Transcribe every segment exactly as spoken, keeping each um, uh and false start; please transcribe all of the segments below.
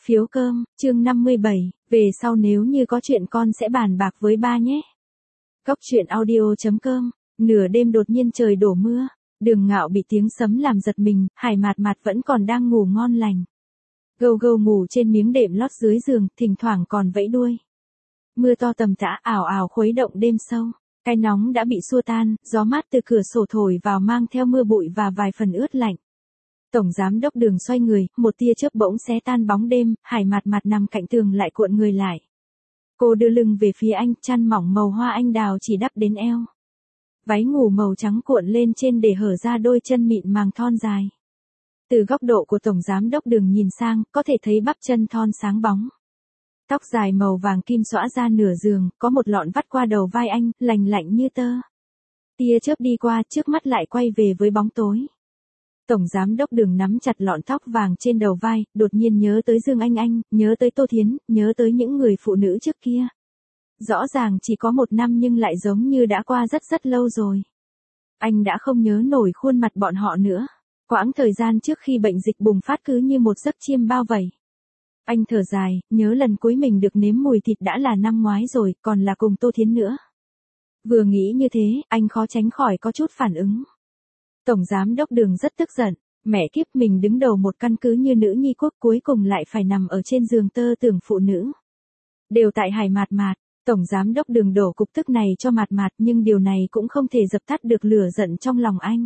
Phiếu cơm, chương năm mươi bảy, về sau nếu như có chuyện con sẽ bàn bạc với ba nhé. Cốc truyện audio.com, nửa đêm đột nhiên trời đổ mưa, Đường Ngạo bị tiếng sấm làm giật mình, Hải Mạt Mạt vẫn còn đang ngủ ngon lành. Gâu gâu ngủ trên miếng đệm lót dưới giường, thỉnh thoảng còn vẫy đuôi. Mưa to tầm tã ảo ảo khuấy động đêm sâu, cái nóng đã bị xua tan, gió mát từ cửa sổ thổi vào mang theo mưa bụi và vài phần ướt lạnh. Tổng giám đốc Đường xoay người, một tia chớp bỗng xé tan bóng đêm, Hải Mạt Mạt nằm cạnh tường lại cuộn người lại. Cô đưa lưng về phía anh, chăn mỏng màu hoa anh đào chỉ đắp đến eo. Váy ngủ màu trắng cuộn lên trên để hở ra đôi chân mịn màng thon dài. Từ góc độ của Tổng giám đốc Đường nhìn sang, có thể thấy bắp chân thon sáng bóng. Tóc dài màu vàng kim xõa ra nửa giường, có một lọn vắt qua đầu vai anh, lành lạnh như tơ. Tia chớp đi qua, trước mắt lại quay về với bóng tối. Tổng giám đốc Đường nắm chặt lọn tóc vàng trên đầu vai, đột nhiên nhớ tới Dương Anh Anh, nhớ tới Tô Thiến, nhớ tới những người phụ nữ trước kia. Rõ ràng chỉ có một năm nhưng lại giống như đã qua rất rất lâu rồi. Anh đã không nhớ nổi khuôn mặt bọn họ nữa. Quãng thời gian trước khi bệnh dịch bùng phát cứ như một giấc chiêm bao vây. Anh thở dài, nhớ lần cuối mình được nếm mùi thịt đã là năm ngoái rồi, còn là cùng Tô Thiến nữa. Vừa nghĩ như thế, anh khó tránh khỏi có chút phản ứng. Tổng giám đốc Đường rất tức giận, mẹ kiếp mình đứng đầu một căn cứ như nữ nhi quốc cuối cùng lại phải nằm ở trên giường tơ tưởng phụ nữ. Đều tại Hải Mạt Mạt, Tổng giám đốc Đường đổ cục tức này cho Mạt Mạt nhưng điều này cũng không thể dập tắt được lửa giận trong lòng anh.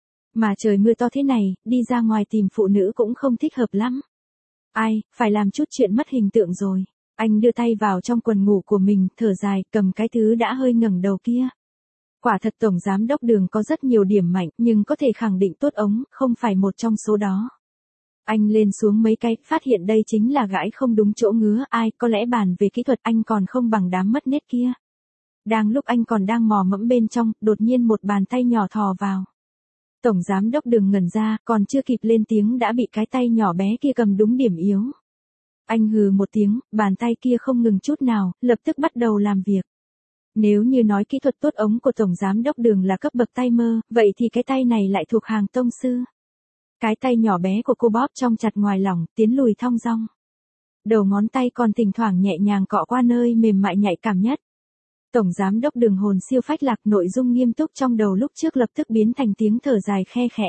Mà trời mưa to thế này, đi ra ngoài tìm phụ nữ cũng không thích hợp lắm. Ai, phải làm chút chuyện mất hình tượng rồi. Anh đưa tay vào trong quần ngủ của mình, thở dài, cầm cái thứ đã hơi ngẩng đầu kia. Quả thật Tổng giám đốc Đường có rất nhiều điểm mạnh, nhưng có thể khẳng định tốt ống, không phải một trong số đó. Anh lên xuống mấy cái, phát hiện đây chính là gãi không đúng chỗ ngứa, ai, có lẽ bàn về kỹ thuật anh còn không bằng đám mất nết kia. Đang lúc anh còn đang mò mẫm bên trong, đột nhiên một bàn tay nhỏ thò vào. Tổng giám đốc Đường ngẩn ra, còn chưa kịp lên tiếng đã bị cái tay nhỏ bé kia cầm đúng điểm yếu. Anh hừ một tiếng, bàn tay kia không ngừng chút nào, lập tức bắt đầu làm việc. Nếu như nói kỹ thuật tốt ống của Tổng giám đốc Đường là cấp bậc tay mơ, vậy thì cái tay này lại thuộc hàng tông sư. Cái tay nhỏ bé của cô bóp trong chặt ngoài lỏng, tiến lùi thong dong. Đầu ngón tay còn thỉnh thoảng nhẹ nhàng cọ qua nơi mềm mại nhạy cảm nhất. Tổng giám đốc Đường hồn siêu phách lạc, nội dung nghiêm túc trong đầu lúc trước lập tức biến thành tiếng thở dài khe khẽ.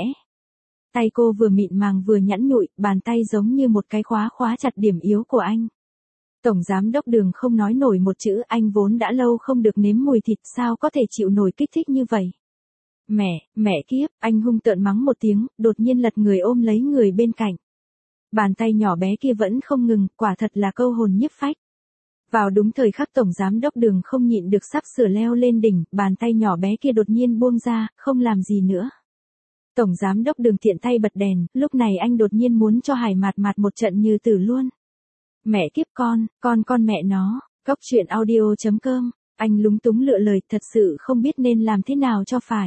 Tay cô vừa mịn màng vừa nhẵn nhụi, bàn tay giống như một cái khóa khóa chặt điểm yếu của anh. Tổng giám đốc Đường không nói nổi một chữ, anh vốn đã lâu không được nếm mùi thịt, sao có thể chịu nổi kích thích như vậy. Mẹ, mẹ kiếp, anh hung tợn mắng một tiếng, đột nhiên lật người ôm lấy người bên cạnh. Bàn tay nhỏ bé kia vẫn không ngừng, quả thật là câu hồn nhiếp phách. Vào đúng thời khắc Tổng giám đốc Đường không nhịn được sắp sửa leo lên đỉnh, bàn tay nhỏ bé kia đột nhiên buông ra, không làm gì nữa. Tổng giám đốc Đường tiện tay bật đèn, lúc này anh đột nhiên muốn cho Hải Mạt Mạt một trận như tử luôn. Mẹ kiếp con, con con mẹ nó, cốc truyện audio.com, anh lúng túng lựa lời, thật sự không biết nên làm thế nào cho phải.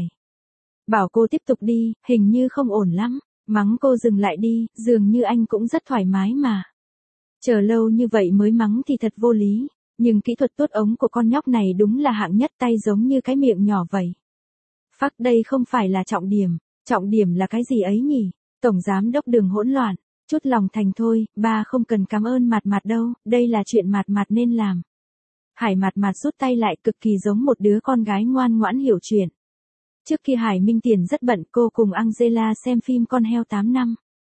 Bảo cô tiếp tục đi, hình như không ổn lắm, mắng cô dừng lại đi, dường như anh cũng rất thoải mái mà. Chờ lâu như vậy mới mắng thì thật vô lý, nhưng kỹ thuật tốt ống của con nhóc này đúng là hạng nhất, tay giống như cái miệng nhỏ vậy. Phắc, đây không phải là trọng điểm, trọng điểm là cái gì ấy nhỉ? Tổng giám đốc Đường hỗn loạn, chút lòng thành thôi, ba không cần cảm ơn Mạt Mạt đâu, đây là chuyện Mạt Mạt nên làm. Hải Mạt Mạt rút tay lại, cực kỳ giống một đứa con gái ngoan ngoãn hiểu chuyện. Trước kia Hải Minh Tiền rất bận, cô cùng Angela xem phim Con heo tám năm.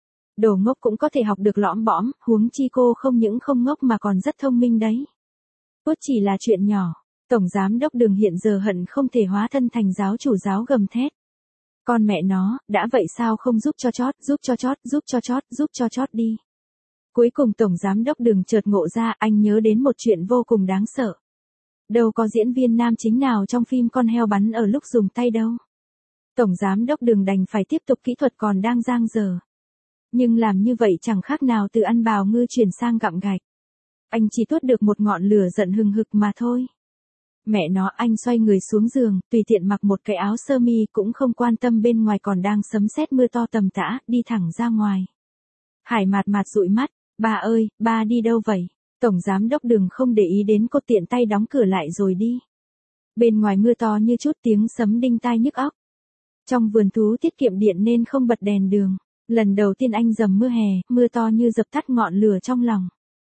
Đồ ngốc cũng có thể học được lõm bõm, huống chi cô không những không ngốc mà còn rất thông minh đấy. Cốt chỉ là chuyện nhỏ, Tổng giám đốc Đường hiện giờ hận không thể hóa thân thành giáo chủ giáo gầm thét. Con mẹ nó, đã vậy sao không giúp cho chót, giúp cho chót, giúp cho chót, giúp cho chót đi. Cuối cùng Tổng giám đốc Đường chợt ngộ ra, anh nhớ đến một chuyện vô cùng đáng sợ. Đâu có diễn viên nam chính nào trong phim Con heo bắn ở lúc dùng tay đâu. Tổng giám đốc Đường đành phải tiếp tục kỹ thuật còn đang dang dở. Nhưng làm như vậy chẳng khác nào từ ăn bào ngư chuyển sang gặm gạch. Anh chỉ tuốt được một ngọn lửa giận hừng hực mà thôi. Mẹ nó, anh xoay người xuống giường, tùy tiện mặc một cái áo sơ mi cũng không quan tâm bên ngoài còn đang sấm sét mưa to tầm tã, đi thẳng ra ngoài. Hải Mạt Mạt dụi mắt, ba ơi, ba đi đâu vậy? Tổng giám đốc Đường không để ý đến cô, tiện tay đóng cửa lại rồi đi. Bên ngoài mưa to như chút, tiếng sấm đinh tai nhức óc. Trong vườn thú tiết kiệm điện nên không bật đèn đường. Lần đầu tiên anh dầm mưa hè, mưa to như dập tắt ngọn lửa trong lòng.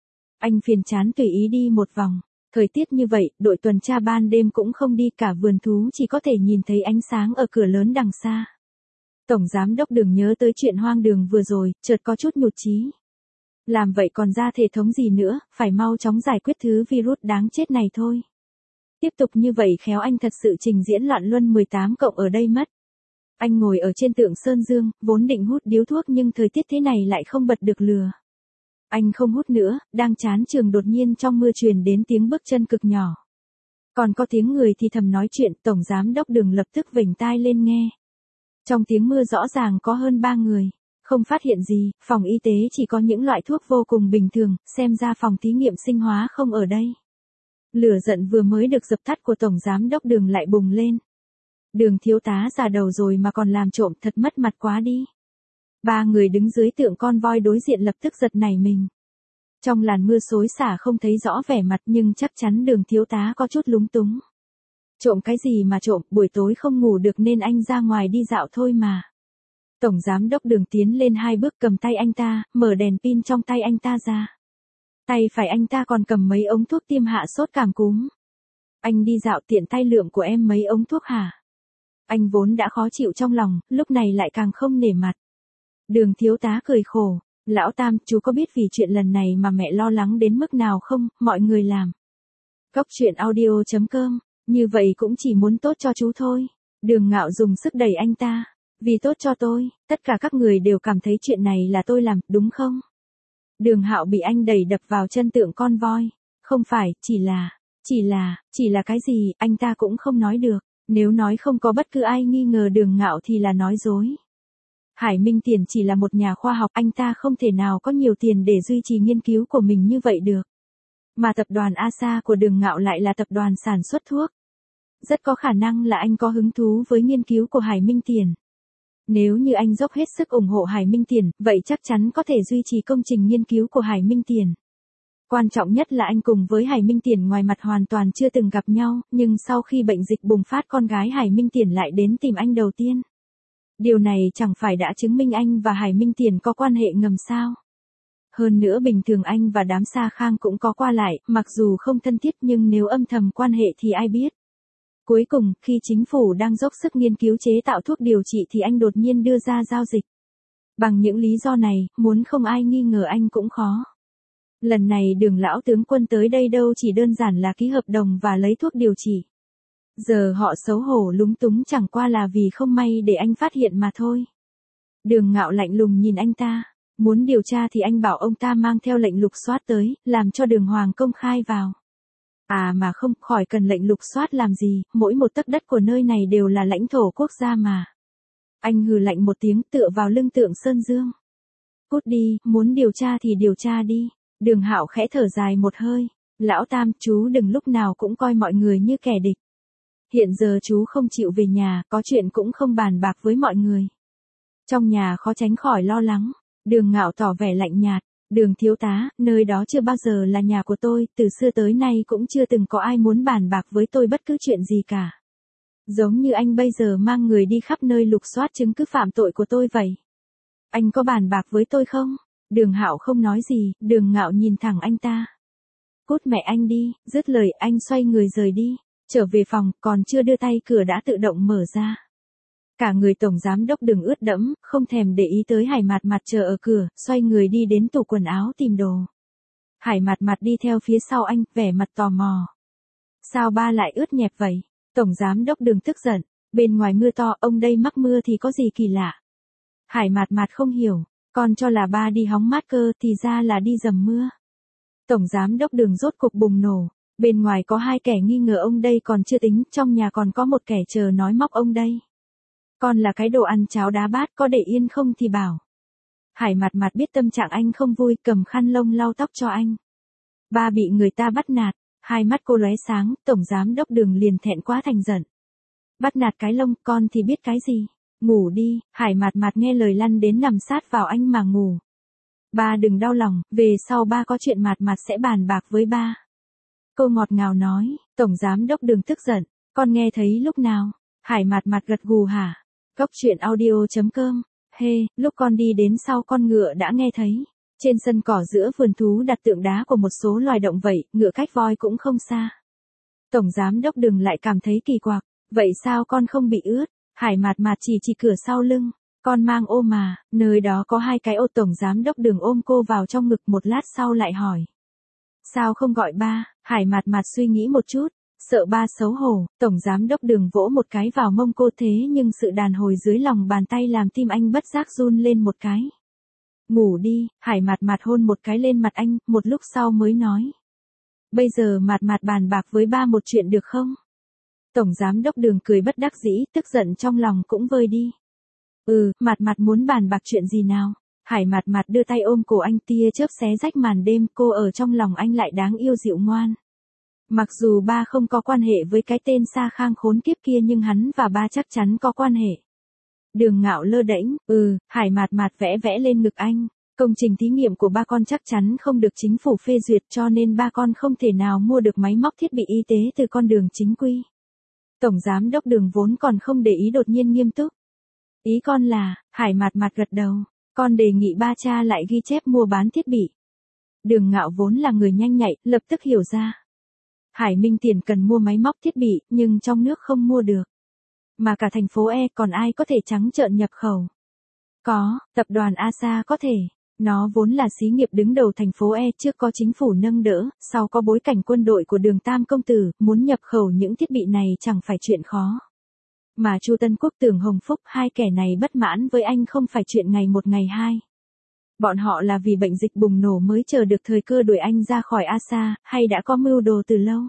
Anh phiền chán tùy ý đi một vòng. Thời tiết như vậy, đội tuần tra ban đêm cũng không đi, cả vườn thú chỉ có thể nhìn thấy ánh sáng ở cửa lớn đằng xa. Tổng giám đốc Đường nhớ tới chuyện hoang đường vừa rồi, chợt có chút nhụt chí. Làm vậy còn ra thể thống gì nữa, phải mau chóng giải quyết thứ virus đáng chết này thôi. Tiếp tục như vậy khéo anh thật sự trình diễn loạn luân mười tám cộng ở đây mất. Anh ngồi ở trên tượng Sơn Dương, vốn định hút điếu thuốc nhưng thời tiết thế này lại không bật được lừa. Anh không hút nữa, đang chán trường đột nhiên trong mưa truyền đến tiếng bước chân cực nhỏ. Còn có tiếng người thì thầm nói chuyện, Tổng giám đốc Đường lập tức vểnh tai lên nghe. Trong tiếng mưa rõ ràng có hơn ba người. Không phát hiện gì, phòng y tế chỉ có những loại thuốc vô cùng bình thường, xem ra phòng thí nghiệm sinh hóa không ở đây. Lửa giận vừa mới được dập tắt của Tổng giám đốc Đường lại bùng lên. Đường thiếu tá già đầu rồi mà còn làm trộm, thật mất mặt quá đi. Ba người đứng dưới tượng con voi đối diện lập tức giật nảy mình. Trong làn mưa xối xả không thấy rõ vẻ mặt nhưng chắc chắn Đường thiếu tá có chút lúng túng. Trộm cái gì mà trộm, buổi tối không ngủ được nên anh ra ngoài đi dạo thôi mà. Tổng giám đốc Đường tiến lên hai bước cầm tay anh ta, mở đèn pin trong tay anh ta ra. Tay phải anh ta còn cầm mấy ống thuốc tiêm hạ sốt cảm cúm. Anh đi dạo tiện tay lượm của em mấy ống thuốc hả? Anh vốn đã khó chịu trong lòng, lúc này lại càng không nể mặt. Đường thiếu tá cười khổ, lão Tam, chú có biết vì chuyện lần này mà mẹ lo lắng đến mức nào không, mọi người làm. Cốc truyện audio chấm com, như vậy cũng chỉ muốn tốt cho chú thôi. Đường Ngạo dùng sức đẩy anh ta, vì tốt cho tôi, tất cả các người đều cảm thấy chuyện này là tôi làm, đúng không? Đường Hạo bị anh đẩy đập vào chân tượng con voi, không phải, chỉ là, chỉ là, chỉ là cái gì, anh ta cũng không nói được, nếu nói không có bất cứ ai nghi ngờ Đường Ngạo thì là nói dối. Hải Minh Tiền chỉ là một nhà khoa học, anh ta không thể nào có nhiều tiền để duy trì nghiên cứu của mình như vậy được. Mà tập đoàn a ét a của Đường Ngạo lại là tập đoàn sản xuất thuốc. Rất có khả năng là anh có hứng thú với nghiên cứu của Hải Minh Tiền. Nếu như anh dốc hết sức ủng hộ Hải Minh Tiền, vậy chắc chắn có thể duy trì công trình nghiên cứu của Hải Minh Tiền. Quan trọng nhất là anh cùng với Hải Minh Tiền ngoài mặt hoàn toàn chưa từng gặp nhau, nhưng sau khi bệnh dịch bùng phát con gái Hải Minh Tiền lại đến tìm anh đầu tiên. Điều này chẳng phải đã chứng minh anh và Hải Minh Tiền có quan hệ ngầm sao? Hơn nữa bình thường anh và đám Sa Khang cũng có qua lại, mặc dù không thân thiết nhưng nếu âm thầm quan hệ thì ai biết. Cuối cùng, khi chính phủ đang dốc sức nghiên cứu chế tạo thuốc điều trị thì anh đột nhiên đưa ra giao dịch. Bằng những lý do này, muốn không ai nghi ngờ anh cũng khó. Lần này Đường lão tướng quân tới đây đâu chỉ đơn giản là ký hợp đồng và lấy thuốc điều trị. Giờ họ xấu hổ lúng túng chẳng qua là vì không may để anh phát hiện mà thôi. Đường Ngạo lạnh lùng nhìn anh ta, muốn điều tra thì anh bảo ông ta mang theo lệnh lục soát tới, làm cho Đường Hoàng công khai vào. À mà không, khỏi cần lệnh lục soát làm gì, mỗi một tấc đất của nơi này đều là lãnh thổ quốc gia mà. Anh hừ lạnh một tiếng tựa vào lưng tượng Sơn Dương. Cút đi, muốn điều tra thì điều tra đi. Đường Hạo khẽ thở dài một hơi. Lão Tam, chú đừng lúc nào cũng coi mọi người như kẻ địch. Hiện giờ chú không chịu về nhà, có chuyện cũng không bàn bạc với mọi người. Trong nhà khó tránh khỏi lo lắng. Đường Ngạo tỏ vẻ lạnh nhạt. Đường thiếu tá, nơi đó chưa bao giờ là nhà của tôi, từ xưa tới nay cũng chưa từng có ai muốn bàn bạc với tôi bất cứ chuyện gì cả. Giống như anh bây giờ mang người đi khắp nơi lục soát chứng cứ phạm tội của tôi vậy. Anh có bàn bạc với tôi không? Đường Hạo không nói gì, Đường Ngạo nhìn thẳng anh ta. Cút mẹ anh đi, dứt lời anh xoay người rời đi, trở về phòng, còn chưa đưa tay cửa đã tự động mở ra. Cả người tổng giám đốc Đường ướt đẫm, không thèm để ý tới Hải Mạt Mạt chờ ở cửa, xoay người đi đến tủ quần áo tìm đồ. Hải Mạt Mạt đi theo phía sau anh, vẻ mặt tò mò. Sao ba lại ướt nhẹp vậy? Tổng giám đốc Đường tức giận, bên ngoài mưa to, ông đây mắc mưa thì có gì kỳ lạ? Hải Mạt Mạt không hiểu, con cho là ba đi hóng mát cơ thì ra là đi dầm mưa. Tổng giám đốc Đường rốt cục bùng nổ, bên ngoài có hai kẻ nghi ngờ ông đây còn chưa tính, trong nhà còn có một kẻ chờ nói móc ông đây. Con là cái đồ ăn cháo đá bát, có để yên không thì bảo. Hải Mạt Mạt biết tâm trạng anh không vui, cầm khăn lông lau tóc cho anh. Ba bị người ta bắt nạt, hai mắt cô lóe sáng, tổng giám đốc Đường liền thẹn quá thành giận. Bắt nạt cái lông, con thì biết cái gì? Ngủ đi, Hải Mạt Mạt nghe lời lăn đến nằm sát vào anh mà ngủ. Ba đừng đau lòng, về sau ba có chuyện Mạt Mạt sẽ bàn bạc với ba. Cô ngọt ngào nói, tổng giám đốc Đường tức giận, con nghe thấy lúc nào? Hải Mạt Mạt gật gù hả? Cốc truyện audio chấm com, hê, hey, lúc con đi đến sau con ngựa đã nghe thấy. Trên sân cỏ giữa vườn thú đặt tượng đá của một số loài động vậy, ngựa cách voi cũng không xa. Tổng giám đốc Đường lại cảm thấy kỳ quặc, vậy sao con không bị ướt? Hải Mạt Mạt chỉ chỉ cửa sau lưng, con mang ô mà, nơi đó có hai cái ô. Tổng giám đốc Đường ôm cô vào trong ngực, một lát sau lại hỏi. Sao không gọi ba? Hải Mạt Mạt suy nghĩ một chút, sợ ba xấu hổ. Tổng giám đốc Đường vỗ một cái vào mông cô, thế nhưng sự đàn hồi dưới lòng bàn tay làm tim anh bất giác run lên một cái. Ngủ đi. Hải Mạt Mạt hôn một cái lên mặt anh, một lúc sau mới nói. Bây giờ Mạt Mạt bàn bạc với ba một chuyện được không? Tổng giám đốc Đường cười bất đắc dĩ, tức giận trong lòng cũng vơi đi. Ừ, Mạt Mạt muốn bàn bạc chuyện gì nào? Hải Mạt Mạt đưa tay ôm cổ anh, tia chớp xé rách màn đêm, cô ở trong lòng anh lại đáng yêu dịu ngoan. Mặc dù ba không có quan hệ với cái tên Sa Khang khốn kiếp kia, nhưng hắn và ba chắc chắn có quan hệ. Đường Ngạo lơ đễnh, ừ. Hải Mạt Mạt vẽ vẽ lên ngực anh. Công trình thí nghiệm của ba con chắc chắn không được chính phủ phê duyệt, cho nên ba con không thể nào mua được máy móc thiết bị y tế từ con đường chính quy. Tổng giám đốc Đường vốn còn không để ý đột nhiên nghiêm túc. Ý con là, Hải Mạt Mạt gật đầu, con đề nghị ba cha lại ghi chép mua bán thiết bị. Đường Ngạo vốn là người nhanh nhạy, lập tức hiểu ra. Hải Minh Tiền cần mua máy móc thiết bị, nhưng trong nước không mua được. Mà cả thành phố E còn ai có thể trắng trợn nhập khẩu? Có, tập đoàn a ét a có thể. Nó vốn là xí nghiệp đứng đầu thành phố E, trước có chính phủ nâng đỡ, sau có bối cảnh quân đội của Đường Tam công tử, muốn nhập khẩu những thiết bị này chẳng phải chuyện khó. Mà Chu Tân Quốc, Tưởng Hồng Phúc, hai kẻ này bất mãn với anh không phải chuyện ngày một ngày hai. Bọn họ là vì bệnh dịch bùng nổ mới chờ được thời cơ đuổi anh ra khỏi a ét a, hay đã có mưu đồ từ lâu?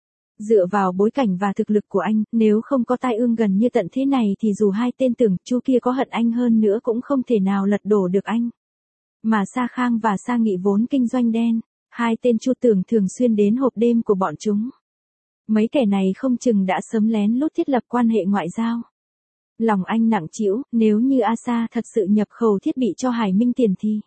Dựa vào bối cảnh và thực lực của anh, nếu không có tai ương gần như tận thế này thì dù hai tên Tưởng Chu kia có hận anh hơn nữa cũng không thể nào lật đổ được anh. Mà Sa Khang và Sa Nghị vốn kinh doanh đen, hai tên Chu Tưởng thường xuyên đến hộp đêm của bọn chúng. Mấy kẻ này không chừng đã sớm lén lút thiết lập quan hệ ngoại giao. Lòng anh nặng trĩu, nếu như a ét a thật sự nhập khẩu thiết bị cho Hải Minh Tiền thì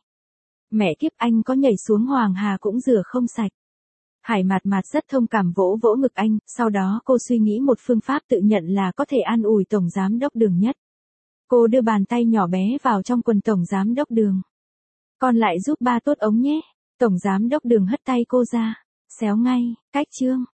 mẹ kiếp, anh có nhảy xuống Hoàng Hà cũng rửa không sạch. Hải Mạt Mạt rất thông cảm, vỗ vỗ ngực anh, sau đó cô suy nghĩ một phương pháp tự nhận là có thể an ủi Tổng giám đốc Đường nhất. Cô đưa bàn tay nhỏ bé vào trong quần Tổng giám đốc Đường. Con lại giúp ba tốt ống nhé. Tổng giám đốc Đường hất tay cô ra. Xéo ngay, cách chương.